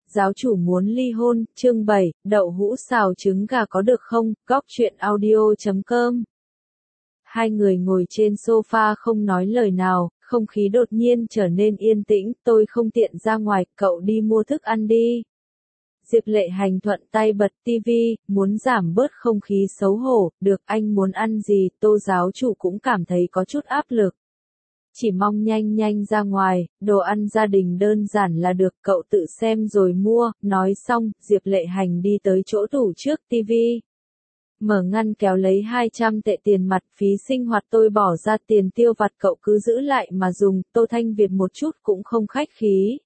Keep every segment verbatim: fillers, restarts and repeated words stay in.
giáo chủ muốn ly hôn, chương bảy, đậu hũ xào trứng gà có được không, góc truyện audio chấm com. Hai người ngồi trên sofa không nói lời nào, không khí đột nhiên trở nên yên tĩnh, tôi không tiện ra ngoài, cậu đi mua thức ăn đi. Diệp Lệ Hành thuận tay bật tivi, muốn giảm bớt không khí xấu hổ, được anh muốn ăn gì, Tô giáo chủ cũng cảm thấy có chút áp lực. Chỉ mong nhanh nhanh ra ngoài, đồ ăn gia đình đơn giản là được, cậu tự xem rồi mua, nói xong, Diệp Lệ Hành đi tới chỗ tủ trước tivi. Mở ngăn kéo lấy hai trăm tệ tiền mặt phí sinh hoạt tôi bỏ ra tiền tiêu vặt cậu cứ giữ lại mà dùng, Tô Thanh Việt một chút cũng không khách khí.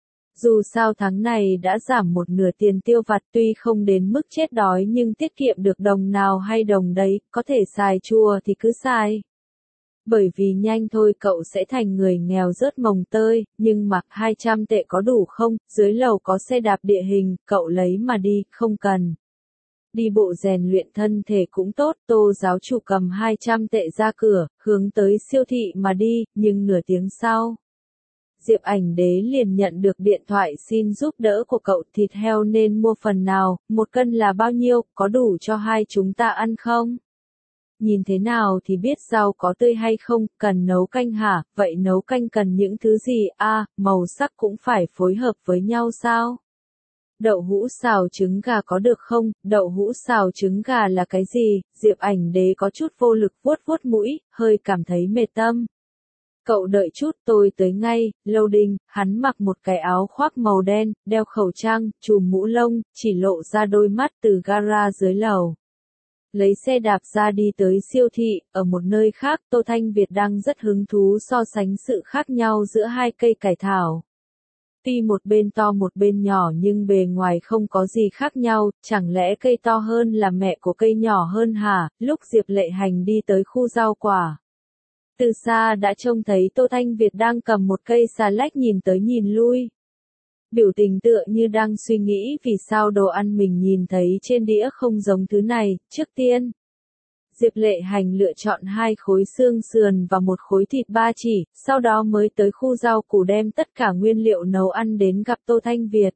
Dù sao tháng này đã giảm một nửa tiền tiêu vặt tuy không đến mức chết đói nhưng tiết kiệm được đồng nào hay đồng đấy, có thể xài chua thì cứ xài. Bởi vì nhanh thôi cậu sẽ thành người nghèo rớt mồng tơi, nhưng mặc hai trăm tệ có đủ không, dưới lầu có xe đạp địa hình, cậu lấy mà đi, không cần. Đi bộ rèn luyện thân thể cũng tốt, Tô giáo chủ cầm hai trăm tệ ra cửa, hướng tới siêu thị mà đi, nhưng nửa tiếng sau. Diệp Ảnh Đế liền nhận được điện thoại xin giúp đỡ của cậu, thịt heo nên mua phần nào, một cân là bao nhiêu, có đủ cho hai chúng ta ăn không? Nhìn thế nào thì biết rau có tươi hay không, cần nấu canh hả, vậy nấu canh cần những thứ gì, a à, màu sắc cũng phải phối hợp với nhau sao? Đậu hũ xào trứng gà có được không, đậu hũ xào trứng gà là cái gì, Diệp Ảnh Đế có chút vô lực vuốt vuốt mũi, hơi cảm thấy mệt tâm. Cậu đợi chút tôi tới ngay, loading, hắn mặc một cái áo khoác màu đen, đeo khẩu trang, chùm mũ lông, chỉ lộ ra đôi mắt từ gara dưới lầu. Lấy xe đạp ra đi tới siêu thị, ở một nơi khác Tô Thanh Việt đang rất hứng thú so sánh sự khác nhau giữa hai cây cải thảo. Tuy một bên to một bên nhỏ nhưng bề ngoài không có gì khác nhau, chẳng lẽ cây to hơn là mẹ của cây nhỏ hơn hả, lúc Diệp Lệ Hành đi tới khu rau quả. Từ xa đã trông thấy Tô Thanh Việt đang cầm một cây xà lách nhìn tới nhìn lui. Biểu tình tựa như đang suy nghĩ vì sao đồ ăn mình nhìn thấy trên đĩa không giống thứ này, trước tiên. Diệp Lệ Hành lựa chọn hai khối xương sườn và một khối thịt ba chỉ, sau đó mới tới khu rau củ đem tất cả nguyên liệu nấu ăn đến gặp Tô Thanh Việt.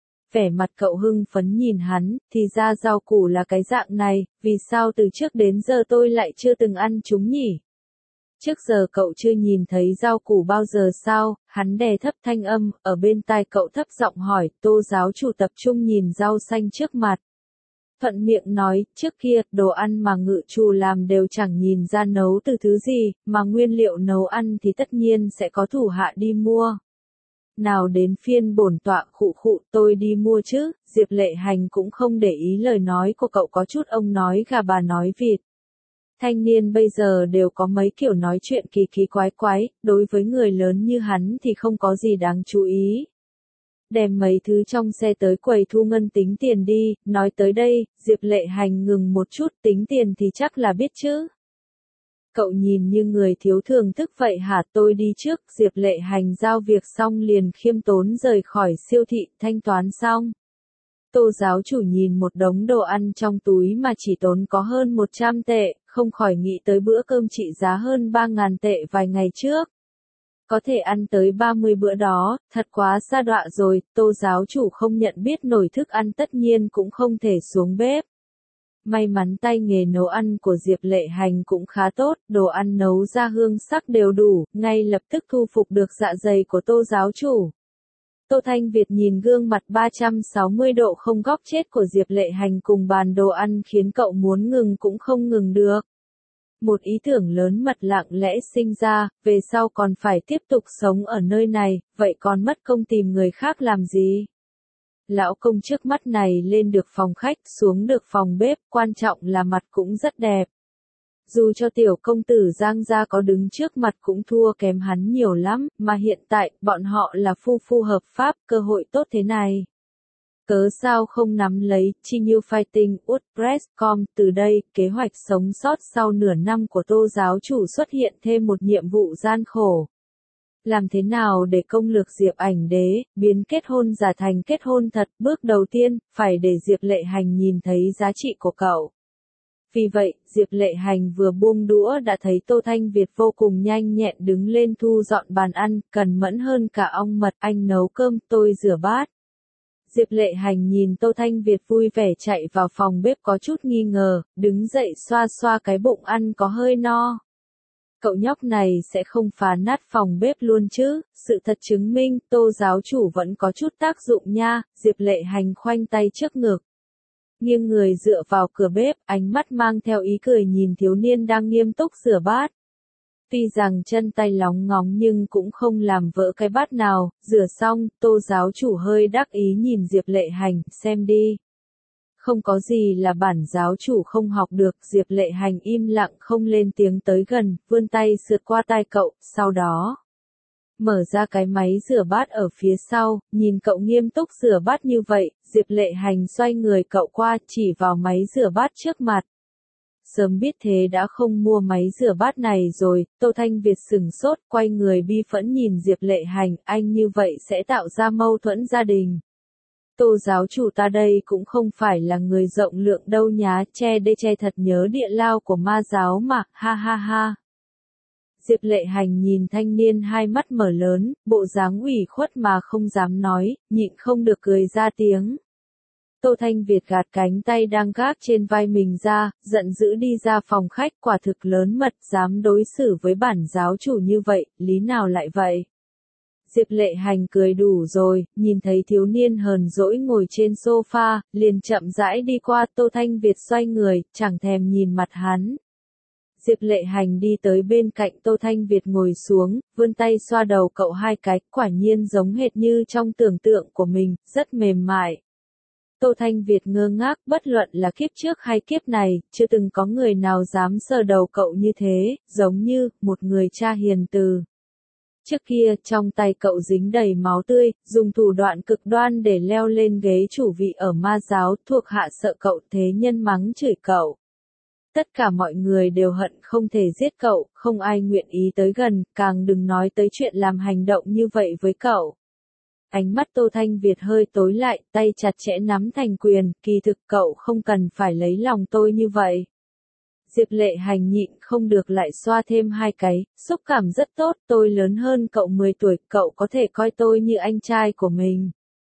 Vẻ mặt cậu hưng phấn nhìn hắn, thì ra rau củ là cái dạng này, vì sao từ trước đến giờ tôi lại chưa từng ăn chúng nhỉ? Trước giờ cậu chưa nhìn thấy rau củ bao giờ sao, hắn đè thấp thanh âm, ở bên tai cậu thấp giọng hỏi, Tô giáo chủ tập trung nhìn rau xanh trước mặt. Thuận miệng nói, trước kia, đồ ăn mà ngự chủ làm đều chẳng nhìn ra nấu từ thứ gì, mà nguyên liệu nấu ăn thì tất nhiên sẽ có thủ hạ đi mua. Nào đến phiên bổn tọa khụ khụ, tôi đi mua chứ, Diệp Lệ Hành cũng không để ý lời nói của cậu có chút ông nói gà bà nói vịt. Thanh niên bây giờ đều có mấy kiểu nói chuyện kỳ kỳ quái quái, đối với người lớn như hắn thì không có gì đáng chú ý. Đem mấy thứ trong xe tới quầy thu ngân tính tiền đi, nói tới đây, Diệp Lệ Hành ngừng một chút, tính tiền thì chắc là biết chứ. Cậu nhìn như người thiếu thưởng thức vậy hả, tôi đi trước, Diệp Lệ Hành giao việc xong liền khiêm tốn rời khỏi siêu thị, thanh toán xong. Tô giáo chủ nhìn một đống đồ ăn trong túi mà chỉ tốn có hơn một trăm tệ, không khỏi nghĩ tới bữa cơm trị giá hơn ba ngàn tệ vài ngày trước. Có thể ăn tới ba mươi bữa đó, thật quá xa đọa rồi, Tô giáo chủ không nhận biết nổi thức ăn tất nhiên cũng không thể xuống bếp. May mắn tay nghề nấu ăn của Diệp Lệ Hành cũng khá tốt, đồ ăn nấu ra hương sắc đều đủ, ngay lập tức thu phục được dạ dày của Tô giáo chủ. Tô Thanh Việt nhìn gương mặt ba trăm sáu mươi độ không góc chết của Diệp Lệ Hành cùng bàn đồ ăn khiến cậu muốn ngừng cũng không ngừng được. Một ý tưởng lớn mật lặng lẽ sinh ra, về sau còn phải tiếp tục sống ở nơi này, vậy còn mất công tìm người khác làm gì? Lão công trước mắt này lên được phòng khách, xuống được phòng bếp, quan trọng là mặt cũng rất đẹp. Dù cho tiểu công tử Giang gia có đứng trước mặt cũng thua kém hắn nhiều lắm, mà hiện tại, bọn họ là phu phu hợp pháp, cơ hội tốt thế này. Cớ sao không nắm lấy, Chi Nhiêu Fighting, WordPress chấm com, từ đây, kế hoạch sống sót sau nửa năm của Tô giáo chủ xuất hiện thêm một nhiệm vụ gian khổ. Làm thế nào để công lược Diệp Ảnh Đế, biến kết hôn giả thành kết hôn thật, bước đầu tiên, phải để Diệp Lệ Hành nhìn thấy giá trị của cậu. Vì vậy, Diệp Lệ Hành vừa buông đũa đã thấy Tô Thanh Việt vô cùng nhanh nhẹn đứng lên thu dọn bàn ăn, cần mẫn hơn cả ong mật, anh nấu cơm, tôi rửa bát. Diệp Lệ Hành nhìn Tô Thanh Việt vui vẻ chạy vào phòng bếp có chút nghi ngờ, đứng dậy xoa xoa cái bụng ăn có hơi no. Cậu nhóc này sẽ không phá nát phòng bếp luôn chứ, sự thật chứng minh Tô giáo chủ vẫn có chút tác dụng nha, Diệp Lệ Hành khoanh tay trước ngực. Nghiêng người dựa vào cửa bếp, ánh mắt mang theo ý cười nhìn thiếu niên đang nghiêm túc rửa bát. Tuy rằng chân tay lóng ngóng nhưng cũng không làm vỡ cái bát nào, rửa xong, Tô giáo chủ hơi đắc ý nhìn Diệp Lệ Hành, xem đi. Không có gì là bản giáo chủ không học được, Diệp Lệ Hành im lặng không lên tiếng tới gần, vươn tay sượt qua tai cậu, sau đó mở ra cái máy rửa bát ở phía sau, nhìn cậu nghiêm túc rửa bát như vậy, Diệp Lệ Hành xoay người cậu qua, chỉ vào máy rửa bát trước mặt. Sớm biết thế đã không mua máy rửa bát này rồi, Tô Thanh Việt sừng sốt, quay người bi phẫn nhìn Diệp Lệ Hành, anh như vậy sẽ tạo ra mâu thuẫn gia đình. Tô giáo chủ ta đây cũng không phải là người rộng lượng đâu nhá, che đê che thật nhớ địa lao của ma giáo mà, ha ha ha. Diệp Lệ Hành nhìn thanh niên hai mắt mở lớn, bộ dáng ủy khuất mà không dám nói, nhịn không được cười ra tiếng. Tô Thanh Việt gạt cánh tay đang gác trên vai mình ra, giận dữ đi ra phòng khách, quả thực lớn mật, dám đối xử với bản giáo chủ như vậy, lý nào lại vậy? Diệp Lệ Hành cười đủ rồi, nhìn thấy thiếu niên hờn dỗi ngồi trên sofa, liền chậm rãi đi qua. Tô Thanh Việt xoay người, chẳng thèm nhìn mặt hắn. Diệp Lệ Hành đi tới bên cạnh Tô Thanh Việt ngồi xuống, vươn tay xoa đầu cậu hai cái, quả nhiên giống hệt như trong tưởng tượng của mình, rất mềm mại. Tô Thanh Việt ngơ ngác, bất luận là kiếp trước hay kiếp này, chưa từng có người nào dám sờ đầu cậu như thế, giống như một người cha hiền từ. Trước kia, trong tay cậu dính đầy máu tươi, dùng thủ đoạn cực đoan để leo lên ghế chủ vị ở ma giáo, thuộc hạ sợ cậu thế nhân mắng chửi cậu. Tất cả mọi người đều hận không thể giết cậu, không ai nguyện ý tới gần, càng đừng nói tới chuyện làm hành động như vậy với cậu. Ánh mắt Tô Thanh Việt hơi tối lại, tay chặt chẽ nắm thành quyền, kỳ thực cậu không cần phải lấy lòng tôi như vậy. Diệp Lệ Hành nhịn không được lại xoa thêm hai cái, xúc cảm rất tốt, tôi lớn hơn cậu mười tuổi, cậu có thể coi tôi như anh trai của mình.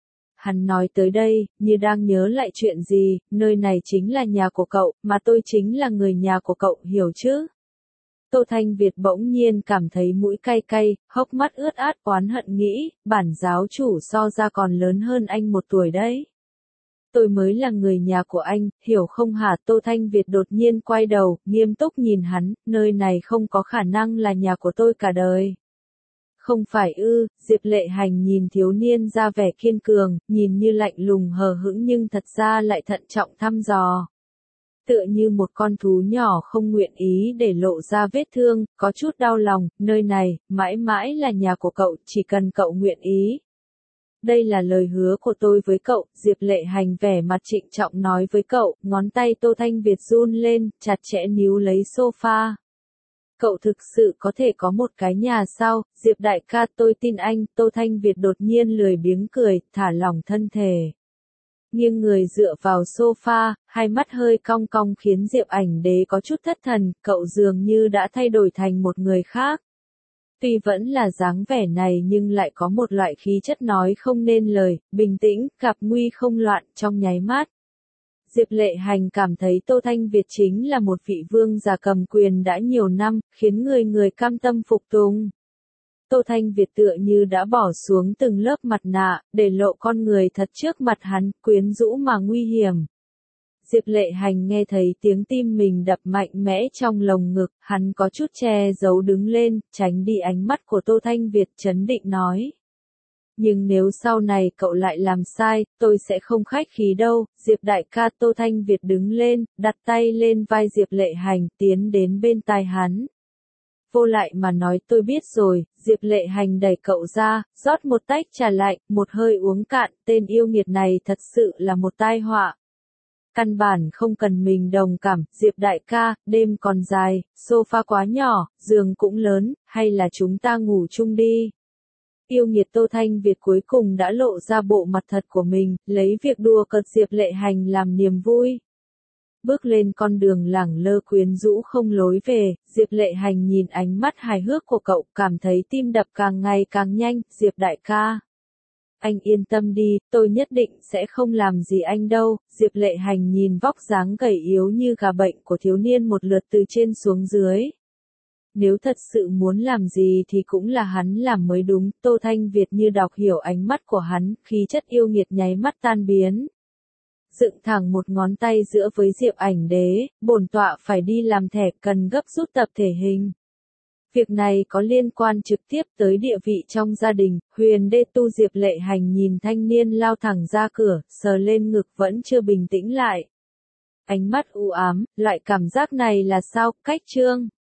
Hắn nói tới đây, như đang nhớ lại chuyện gì, nơi này chính là nhà của cậu, mà tôi chính là người nhà của cậu, hiểu chứ? Tô Thanh Việt bỗng nhiên cảm thấy mũi cay cay, hốc mắt ướt át oán hận nghĩ, bản giáo chủ so ra còn lớn hơn anh một tuổi đấy. Tôi mới là người nhà của anh, hiểu không hả? Tô Thanh Việt đột nhiên quay đầu, nghiêm túc nhìn hắn, nơi này không có khả năng là nhà của tôi cả đời. Không phải ư, Diệp Lệ Hành nhìn thiếu niên ra vẻ kiên cường, nhìn như lạnh lùng hờ hững nhưng thật ra lại thận trọng thăm dò. Tựa như một con thú nhỏ không nguyện ý để lộ ra vết thương, có chút đau lòng, nơi này, mãi mãi là nhà của cậu, chỉ cần cậu nguyện ý. Đây là lời hứa của tôi với cậu, Diệp Lệ Hành vẻ mặt trịnh trọng nói với cậu, ngón tay Tô Thanh Việt run lên, chặt chẽ níu lấy sofa. Cậu thực sự có thể có một cái nhà sao, Diệp đại ca tôi tin anh, Tô Thanh Việt đột nhiên lười biếng cười, thả lỏng thân thể. Nghiêng người dựa vào sofa, hai mắt hơi cong cong khiến Diệp Ảnh Đế có chút thất thần, cậu dường như đã thay đổi thành một người khác. Tuy vẫn là dáng vẻ này nhưng lại có một loại khí chất nói không nên lời, bình tĩnh, gặp nguy không loạn, trong nháy mắt. Diệp Lệ Hành cảm thấy Tô Thanh Việt chính là một vị vương giả cầm quyền đã nhiều năm, khiến người người cam tâm phục tùng. Tô Thanh Việt tựa như đã bỏ xuống từng lớp mặt nạ, để lộ con người thật trước mặt hắn, quyến rũ mà nguy hiểm. Diệp Lệ Hành nghe thấy tiếng tim mình đập mạnh mẽ trong lồng ngực, hắn có chút che giấu đứng lên, tránh đi ánh mắt của Tô Thanh Việt, trấn định nói. Nhưng nếu sau này cậu lại làm sai, tôi sẽ không khách khí đâu. Diệp đại ca. Tô Thanh Việt đứng lên, đặt tay lên vai Diệp Lệ Hành, tiến đến bên tai hắn. Vô lại mà nói tôi biết rồi, Diệp Lệ Hành đẩy cậu ra, rót một tách trà lạnh, một hơi uống cạn, tên yêu nghiệt này thật sự là một tai họa. Căn bản không cần mình đồng cảm, Diệp đại ca, đêm còn dài, sofa quá nhỏ, giường cũng lớn, hay là chúng ta ngủ chung đi. Yêu nghiệt Tô Thanh Việt cuối cùng đã lộ ra bộ mặt thật của mình, lấy việc đùa cợt Diệp Lệ Hành làm niềm vui. Bước lên con đường lẳng lơ quyến rũ không lối về, Diệp Lệ Hành nhìn ánh mắt hài hước của cậu, cảm thấy tim đập càng ngày càng nhanh, Diệp đại ca. Anh yên tâm đi, tôi nhất định sẽ không làm gì anh đâu. Diệp Lệ Hành nhìn vóc dáng gầy yếu như gà bệnh của thiếu niên một lượt từ trên xuống dưới. Nếu thật sự muốn làm gì thì cũng là hắn làm mới đúng. Tô Thanh Việt như đọc hiểu ánh mắt của hắn, khí chất yêu nghiệt nháy mắt tan biến. Dựng thẳng một ngón tay giữa với Diệp Ảnh Đế, bổn tọa phải đi làm thẻ, cần gấp rút tập thể hình. Việc này có liên quan trực tiếp tới địa vị trong gia đình. Huyền Đê Tu. Diệp Lệ Hành nhìn thanh niên lao thẳng ra cửa, sờ lên ngực vẫn chưa bình tĩnh lại. Ánh mắt u ám, loại cảm giác này là sao? Cách Trương